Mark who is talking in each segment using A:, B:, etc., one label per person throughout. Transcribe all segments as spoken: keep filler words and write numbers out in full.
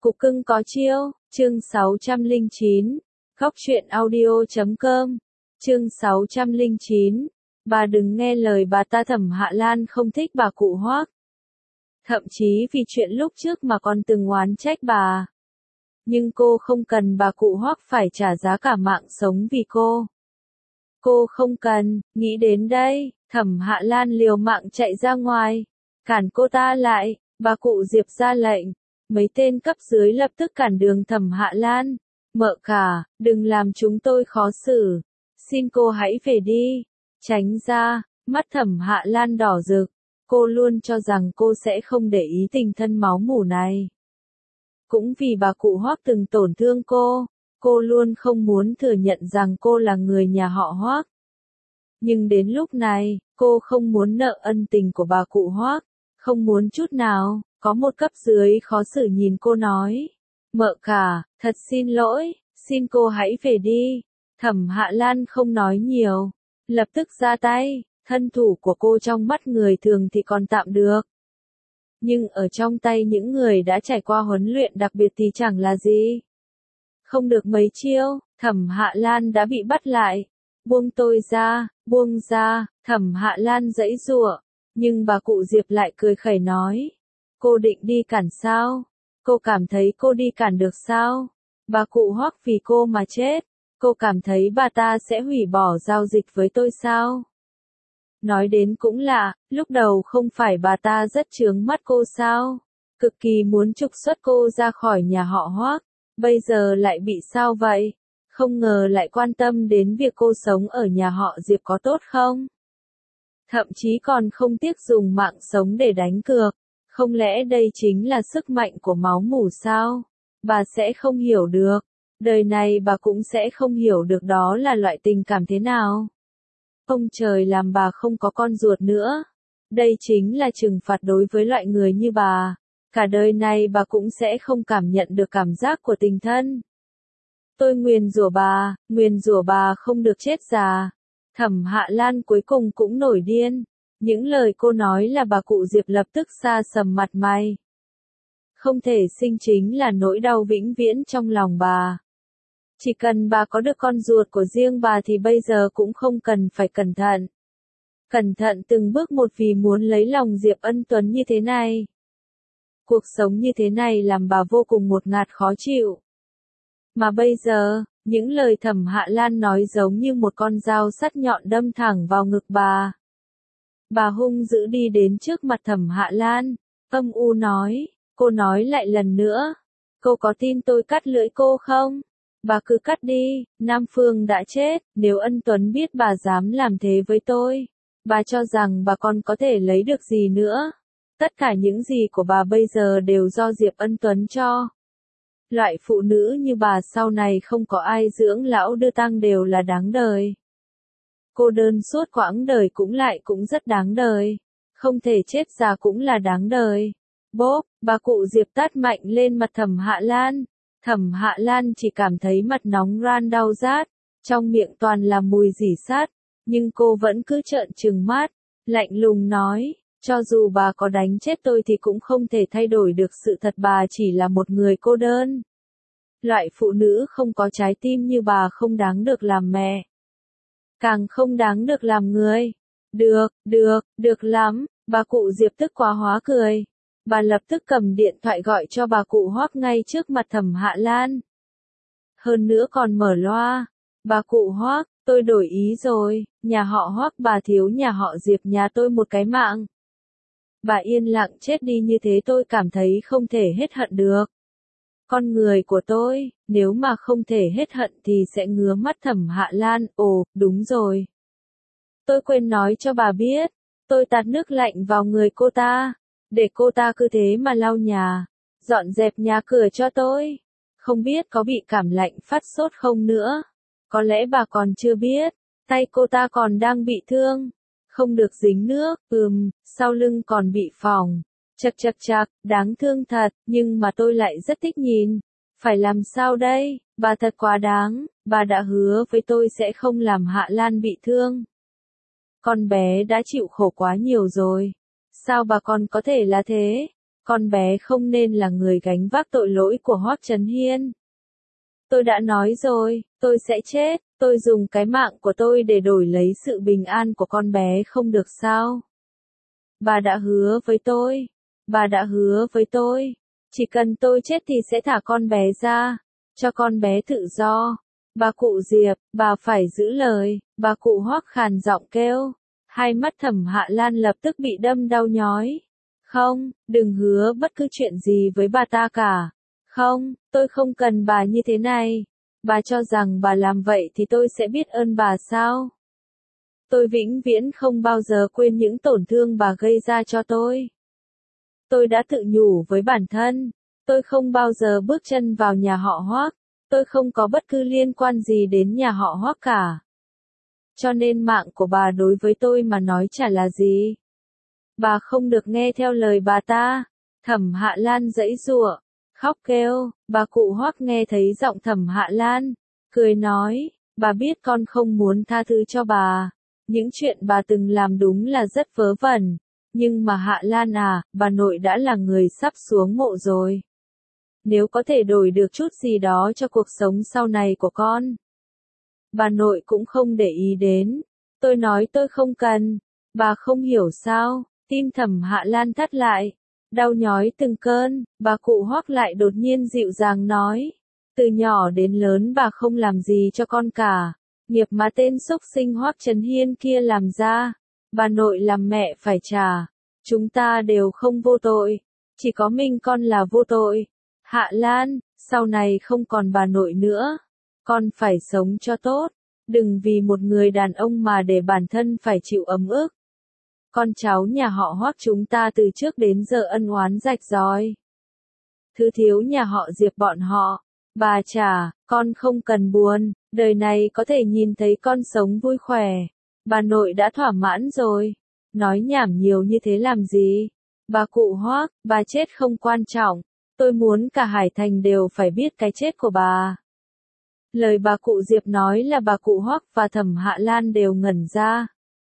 A: Cục cưng có chiêu, chương sáu trăm lẻ chín, Góc truyện audio chấm com, chương sáu trăm lẻ chín, bà đừng nghe lời bà ta. Thẩm Hạ Lan không thích bà cụ Hoác. Thậm chí vì chuyện lúc trước mà còn từng oán trách bà. Nhưng cô không cần bà cụ Hoác phải trả giá cả mạng sống vì cô. Cô không cần, nghĩ đến đây, Thẩm Hạ Lan liều mạng chạy ra ngoài, cản cô ta lại, bà cụ Diệp ra lệnh. Mấy tên cấp dưới lập tức cản đường Thẩm Hạ Lan. Mợ cả, đừng làm chúng tôi khó xử. Xin cô hãy về đi. Tránh ra, mắt Thẩm Hạ Lan đỏ rực. Cô luôn cho rằng cô sẽ không để ý tình thân máu mủ này. Cũng vì bà cụ Hoác từng tổn thương cô, cô luôn không muốn thừa nhận rằng cô là người nhà họ Hoác. Nhưng đến lúc này, cô không muốn nợ ân tình của bà cụ Hoác, không muốn chút nào. Có một cấp dưới khó xử nhìn cô nói, mợ cả, thật xin lỗi, xin cô hãy về đi. Thẩm Hạ Lan không nói nhiều, lập tức ra tay. Thân thủ của cô trong mắt người thường thì còn tạm được, nhưng ở trong tay những người đã trải qua huấn luyện đặc biệt thì chẳng là gì. Không được mấy chiêu, Thẩm Hạ Lan đã bị bắt lại. Buông tôi ra, buông ra, Thẩm Hạ Lan giãy giụa, nhưng bà cụ Diệp lại cười khẩy nói, cô định đi cản sao? Cô cảm thấy cô đi cản được sao? Bà cụ Hoác vì cô mà chết, cô cảm thấy bà ta sẽ hủy bỏ giao dịch với tôi sao? Nói đến cũng lạ, lúc đầu không phải bà ta rất chướng mắt cô sao? Cực kỳ muốn trục xuất cô ra khỏi nhà họ Hoác, bây giờ lại bị sao vậy? Không ngờ lại quan tâm đến việc cô sống ở nhà họ Diệp có tốt không? Thậm chí còn không tiếc dùng mạng sống để đánh cược. Không lẽ đây chính là sức mạnh của máu mủ sao? Bà sẽ không hiểu được. Đời này bà cũng sẽ không hiểu được đó là loại tình cảm thế nào. Ông trời làm bà không có con ruột nữa. Đây chính là trừng phạt đối với loại người như bà. Cả đời này bà cũng sẽ không cảm nhận được cảm giác của tình thân. Tôi nguyền rủa bà, nguyền rủa bà không được chết già. Thẩm Hạ Lan cuối cùng cũng nổi điên. Những lời cô nói là bà cụ Diệp lập tức sa sầm mặt mày. Không thể sinh chính là nỗi đau vĩnh viễn trong lòng bà. Chỉ cần bà có được con ruột của riêng bà thì bây giờ cũng không cần phải cẩn thận. Cẩn thận từng bước một vì muốn lấy lòng Diệp Ân Tuấn như thế này. Cuộc sống như thế này làm bà vô cùng ngột ngạt khó chịu. Mà bây giờ, những lời Thẩm Hạ Lan nói giống như một con dao sắt nhọn đâm thẳng vào ngực bà. Bà hung dữ đi đến trước mặt Thẩm Hạ Lan, âm u nói, cô nói lại lần nữa, cô có tin tôi cắt lưỡi cô không? Bà cứ cắt đi, Nam Phương đã chết, nếu Ân Tuấn biết bà dám làm thế với tôi, bà cho rằng bà còn có thể lấy được gì nữa? Tất cả những gì của bà bây giờ đều do Diệp Ân Tuấn cho. Loại phụ nữ như bà sau này không có ai dưỡng lão đưa tang đều là đáng đời. Cô đơn suốt quãng đời cũng lại cũng rất đáng đời. Không thể chết già cũng là đáng đời. Bốp, bà cụ Diệp tát mạnh lên mặt Thẩm Hạ Lan. Thẩm Hạ Lan chỉ cảm thấy mặt nóng ran đau rát, trong miệng toàn là mùi rỉ sắt, nhưng cô vẫn cứ trợn trừng mắt, lạnh lùng nói, cho dù bà có đánh chết tôi thì cũng không thể thay đổi được sự thật bà chỉ là một người cô đơn. Loại phụ nữ không có trái tim như bà không đáng được làm mẹ. Càng không đáng được làm người. Được, được, được lắm, bà cụ Diệp tức quá hóa cười. Bà lập tức cầm điện thoại gọi cho bà cụ Hoác ngay trước mặt Thẩm Hạ Lan. Hơn nữa còn mở loa. Bà cụ Hoác, tôi đổi ý rồi, nhà họ Hoác bà thiếu nhà họ Diệp nhà tôi một cái mạng. Bà yên lặng chết đi như thế tôi cảm thấy không thể hết hận được. Con người của tôi, nếu mà không thể hết hận thì sẽ ngứa mắt Thẩm Hạ Lan, ồ, đúng rồi. Tôi quên nói cho bà biết, tôi tạt nước lạnh vào người cô ta, để cô ta cứ thế mà lau nhà, dọn dẹp nhà cửa cho tôi. Không biết có bị cảm lạnh phát sốt không nữa. Có lẽ bà còn chưa biết, tay cô ta còn đang bị thương, không được dính nước, ừm, sau lưng còn bị phỏng. Chật chật chật, đáng thương thật, nhưng mà tôi lại rất thích nhìn. Phải làm sao đây, bà thật quá đáng, bà đã hứa với tôi sẽ không làm Hạ Lan bị thương. Con bé đã chịu khổ quá nhiều rồi. Sao bà còn có thể là thế? con bé không nên là người gánh vác tội lỗi của Hoắc Chấn Hiên. Tôi đã nói rồi, tôi sẽ chết, tôi dùng cái mạng của tôi để đổi lấy sự bình an của con bé không được sao? Bà đã hứa với tôi, bà đã hứa với tôi, chỉ cần tôi chết thì sẽ thả con bé ra, cho con bé tự do. Bà cụ Diệp, bà phải giữ lời, bà cụ Hoắc khàn giọng kêu. Hai mắt Thẩm Hạ Lan lập tức bị đâm đau nhói. Không, đừng hứa bất cứ chuyện gì với bà ta cả. Không, tôi không cần bà như thế này. Bà cho rằng bà làm vậy thì tôi sẽ biết ơn bà sao? Tôi vĩnh viễn không bao giờ quên những tổn thương bà gây ra cho tôi. Tôi đã tự nhủ với bản thân, tôi không bao giờ bước chân vào nhà họ Hoắc, tôi không có bất cứ liên quan gì đến nhà họ Hoắc cả. Cho nên mạng của bà đối với tôi mà nói chả là gì. Bà không được nghe theo lời bà ta. Thẩm Hạ Lan giãy giụa, khóc kêu, bà cụ Hoắc nghe thấy giọng Thẩm Hạ Lan, cười nói, bà biết con không muốn tha thứ cho bà. Những chuyện bà từng làm đúng là rất vớ vẩn, nhưng mà Hạ Lan à, bà nội đã là người sắp xuống mộ rồi. Nếu có thể đổi được chút gì đó cho cuộc sống sau này của con, bà nội cũng không để ý đến. Tôi nói tôi không cần, bà không hiểu sao? Tim Thẩm Hạ Lan thắt lại, đau nhói từng cơn. Bà cụ Hoắc lại đột nhiên dịu dàng nói, từ nhỏ đến lớn bà không làm gì cho con cả. Nghiệp mà tên xúc sinh Hoắc Chấn Hiên kia làm ra, bà nội làm mẹ phải trả. Chúng ta đều không vô tội, chỉ có mình con là vô tội. Hạ Lan, sau này không còn bà nội nữa, con phải sống cho tốt, đừng vì một người đàn ông mà để bản thân phải chịu ấm ức. Con cháu nhà họ Hoắc chúng ta từ trước đến giờ ân oán rạch ròi. Thứ thiếu nhà họ Diệp bọn họ, bà trả, con không cần buồn, đời này có thể nhìn thấy con sống vui khỏe. Bà nội đã thỏa mãn rồi, nói nhảm nhiều như thế làm gì? Bà cụ Hoắc, bà chết không quan trọng, tôi muốn cả Hải Thành đều phải biết cái chết của bà. Lời bà cụ Diệp nói là bà cụ Hoắc và Thẩm Hạ Lan đều ngẩn ra.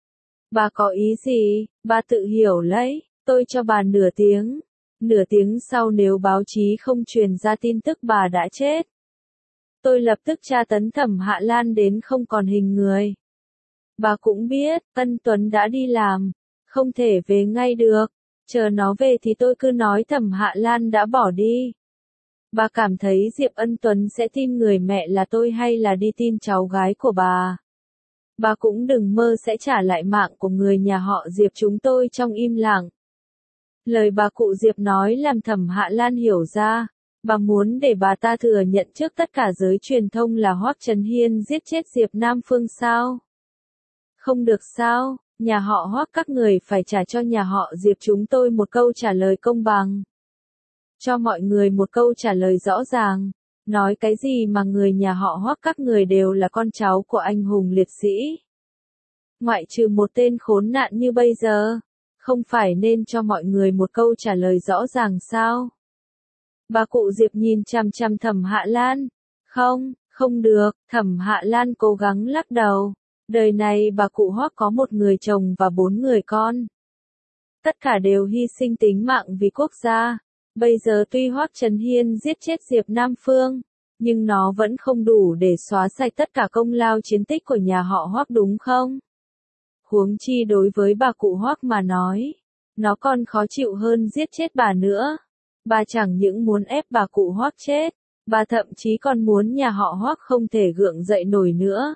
A: Bà có ý gì? Bà tự hiểu lấy, tôi cho bà nửa tiếng. Nửa tiếng sau nếu báo chí không truyền ra tin tức bà đã chết, tôi lập tức tra tấn Thẩm Hạ Lan đến không còn hình người. Bà cũng biết, Ân Tuấn đã đi làm, không thể về ngay được, chờ nó về thì tôi cứ nói Thẩm Hạ Lan đã bỏ đi. Bà cảm thấy Diệp Ân Tuấn sẽ tin người mẹ là tôi hay là đi tin cháu gái của bà? Bà cũng đừng mơ sẽ trả lại mạng của người nhà họ Diệp chúng tôi trong im lặng. Lời bà cụ Diệp nói làm Thẩm Hạ Lan hiểu ra, bà muốn để bà ta thừa nhận trước tất cả giới truyền thông là Hoắc Chấn Hiên giết chết Diệp Nam Phương sao? Không được sao, nhà họ Hoắc các người phải trả cho nhà họ Diệp chúng tôi một câu trả lời công bằng. Cho mọi người một câu trả lời rõ ràng. Nói cái gì mà người nhà họ Hoắc các người đều là con cháu của anh hùng liệt sĩ. Ngoại trừ một tên khốn nạn như bây giờ, không phải nên cho mọi người một câu trả lời rõ ràng sao? Bà cụ Diệp nhìn chằm chằm Thẩm Hạ Lan. Không, không được, Thẩm Hạ Lan cố gắng lắc đầu. Đời này bà cụ Hoắc có một người chồng và bốn người con. Tất cả đều hy sinh tính mạng vì quốc gia. Bây giờ tuy Hoắc Chấn Hiên giết chết Diệp Nam Phương, nhưng nó vẫn không đủ để xóa sạch tất cả công lao chiến tích của nhà họ Hoắc đúng không? Huống chi đối với bà cụ Hoắc mà nói, nó còn khó chịu hơn giết chết bà nữa. Bà chẳng những muốn ép bà cụ Hoắc chết, bà thậm chí còn muốn nhà họ Hoắc không thể gượng dậy nổi nữa.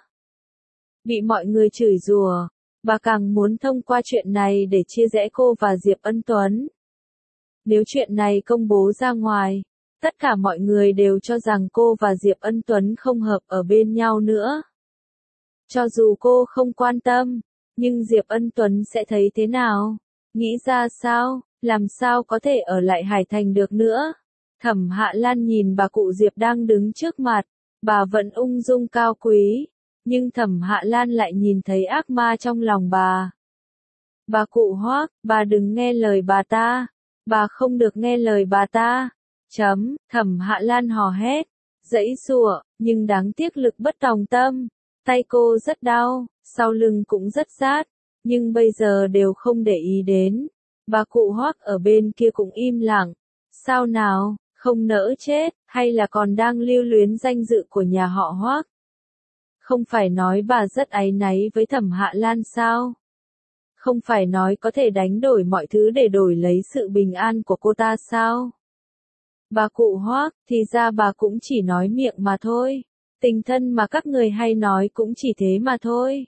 A: Bị mọi người chửi rủa, bà càng muốn thông qua chuyện này để chia rẽ cô và Diệp Ân Tuấn. Nếu chuyện này công bố ra ngoài, tất cả mọi người đều cho rằng cô và Diệp Ân Tuấn không hợp ở bên nhau nữa. Cho dù cô không quan tâm, nhưng Diệp Ân Tuấn sẽ thấy thế nào? Nghĩ ra sao? Làm sao có thể ở lại Hải Thành được nữa? Thẩm Hạ Lan nhìn bà cụ Diệp đang đứng trước mặt, bà vẫn ung dung cao quý, nhưng Thẩm Hạ Lan lại nhìn thấy ác ma trong lòng bà. Bà cụ Hoắc, bà đừng nghe lời bà ta. Bà không được nghe lời bà ta. Chấm, Thẩm Hạ Lan hò hét, giãy giụa, nhưng đáng tiếc lực bất tòng tâm. Tay cô rất đau, sau lưng cũng rất rát, nhưng bây giờ đều không để ý đến. Bà cụ Hoắc ở bên kia cũng im lặng. Sao nào, không nỡ chết, hay là còn đang lưu luyến danh dự của nhà họ Hoắc? Không phải nói bà rất áy náy với Thẩm Hạ Lan sao? Không phải nói có thể đánh đổi mọi thứ để đổi lấy sự bình an của cô ta sao? Bà cụ Hoắc, thì ra bà cũng chỉ nói miệng mà thôi. Tình thân mà các người hay nói cũng chỉ thế mà thôi.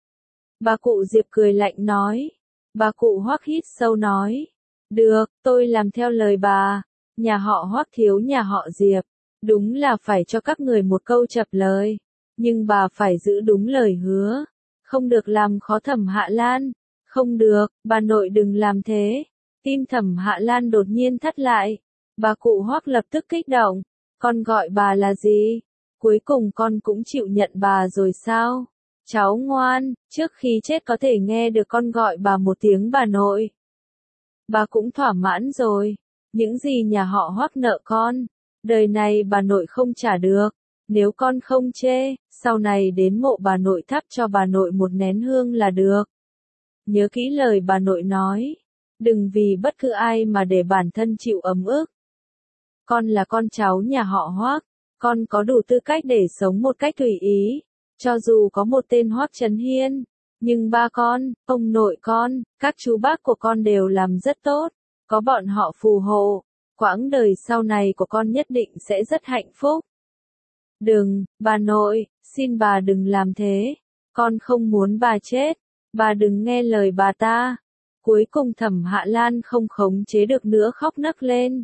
A: Bà cụ Diệp cười lạnh nói. Bà cụ Hoắc hít sâu nói. Được, tôi làm theo lời bà. Nhà họ Hoắc thiếu nhà họ Diệp. Đúng là phải cho các người một câu chập lời. Nhưng bà phải giữ đúng lời hứa. Không được làm khó Thẩm Hạ Lan. Không được, bà nội đừng làm thế. Tim Thẩm Hạ Lan đột nhiên thắt lại. Bà cụ Hoắc lập tức kích động. Con gọi bà là gì? Cuối cùng con cũng chịu nhận bà rồi sao? Cháu ngoan, trước khi chết có thể nghe được con gọi bà một tiếng bà nội. Bà cũng thỏa mãn rồi. Những gì nhà họ Hoắc nợ con, đời này bà nội không trả được. Nếu con không chê, sau này đến mộ bà nội thắp cho bà nội một nén hương là được. Nhớ kỹ lời bà nội nói. Đừng vì bất cứ ai mà để bản thân chịu ấm ức. Con là con cháu nhà họ Hoắc, con có đủ tư cách để sống một cách tùy ý. Cho dù có một tên Hoắc Trấn Hiên, nhưng ba con, ông nội con, các chú bác của con đều làm rất tốt. Có bọn họ phù hộ, quãng đời sau này của con nhất định sẽ rất hạnh phúc. Đừng, bà nội, xin bà đừng làm thế. Con không muốn bà chết. Bà đừng nghe lời bà ta. Cuối cùng Thẩm Hạ Lan không khống chế được nữa khóc nấc lên.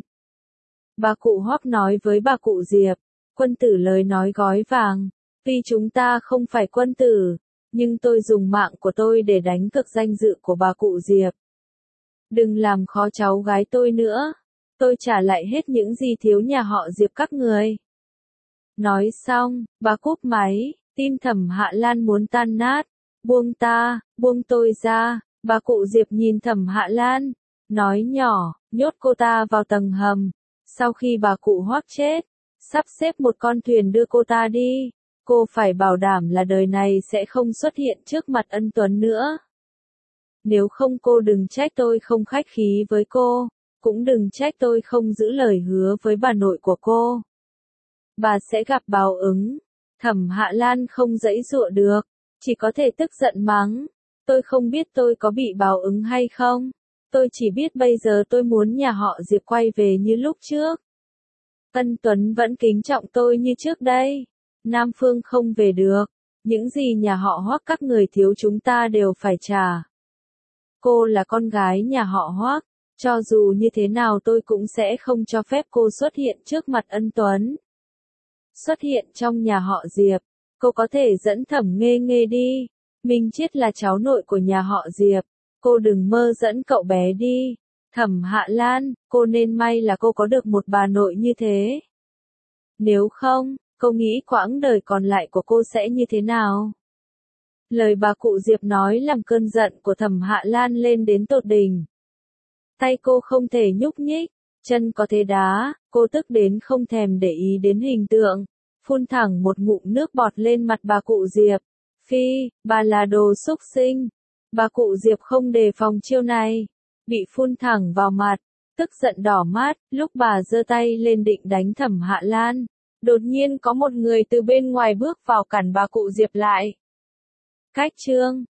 A: Bà cụ Hoắc nói với bà cụ Diệp, quân tử lời nói gói vàng, tuy chúng ta không phải quân tử, nhưng tôi dùng mạng của tôi để đánh cược danh dự của bà cụ Diệp. Đừng làm khó cháu gái tôi nữa, tôi trả lại hết những gì thiếu nhà họ Diệp các người. Nói xong, bà cúp máy, tim Thẩm Hạ Lan muốn tan nát, buông ta, buông tôi ra, bà cụ Diệp nhìn Thẩm Hạ Lan, nói nhỏ, nhốt cô ta vào tầng hầm. Sau khi bà cụ Hoắc chết, sắp xếp một con thuyền đưa cô ta đi. Cô phải bảo đảm là đời này sẽ không xuất hiện trước mặt Ân Tuấn nữa. Nếu không cô đừng trách tôi không khách khí với cô, cũng đừng trách tôi không giữ lời hứa với bà nội của cô. Bà sẽ gặp báo ứng. Thẩm Hạ Lan không giãy giụa được, chỉ có thể tức giận mắng. Tôi không biết tôi có bị báo ứng hay không. Tôi chỉ biết bây giờ tôi muốn nhà họ Diệp quay về như lúc trước. Ân Tuấn vẫn kính trọng tôi như trước đây. Nam Phương không về được. Những gì nhà họ Hoắc các người thiếu chúng ta đều phải trả. Cô là con gái nhà họ Hoắc. Cho dù như thế nào tôi cũng sẽ không cho phép cô xuất hiện trước mặt Ân Tuấn. Xuất hiện trong nhà họ Diệp. Cô có thể dẫn Thẩm Nghê Nghê đi. Minh Chiết là cháu nội của nhà họ Diệp. Cô đừng mơ dẫn cậu bé đi. Thẩm Hạ Lan, cô nên may là cô có được một bà nội như thế. Nếu không, cô nghĩ quãng đời còn lại của cô sẽ như thế nào? Lời bà cụ Diệp nói làm cơn giận của Thẩm Hạ Lan lên đến tột đỉnh. Tay cô không thể nhúc nhích, chân có thế đá, cô tức đến không thèm để ý đến hình tượng, phun thẳng một ngụm nước bọt lên mặt bà cụ Diệp. Phi, bà là đồ xúc sinh. Bà cụ Diệp không đề phòng chiêu này, bị phun thẳng vào mặt, tức giận đỏ mắt, lúc bà giơ tay lên định đánh Thẩm Hạ Lan, đột nhiên có một người từ bên ngoài bước vào cản bà cụ Diệp lại. Cách chương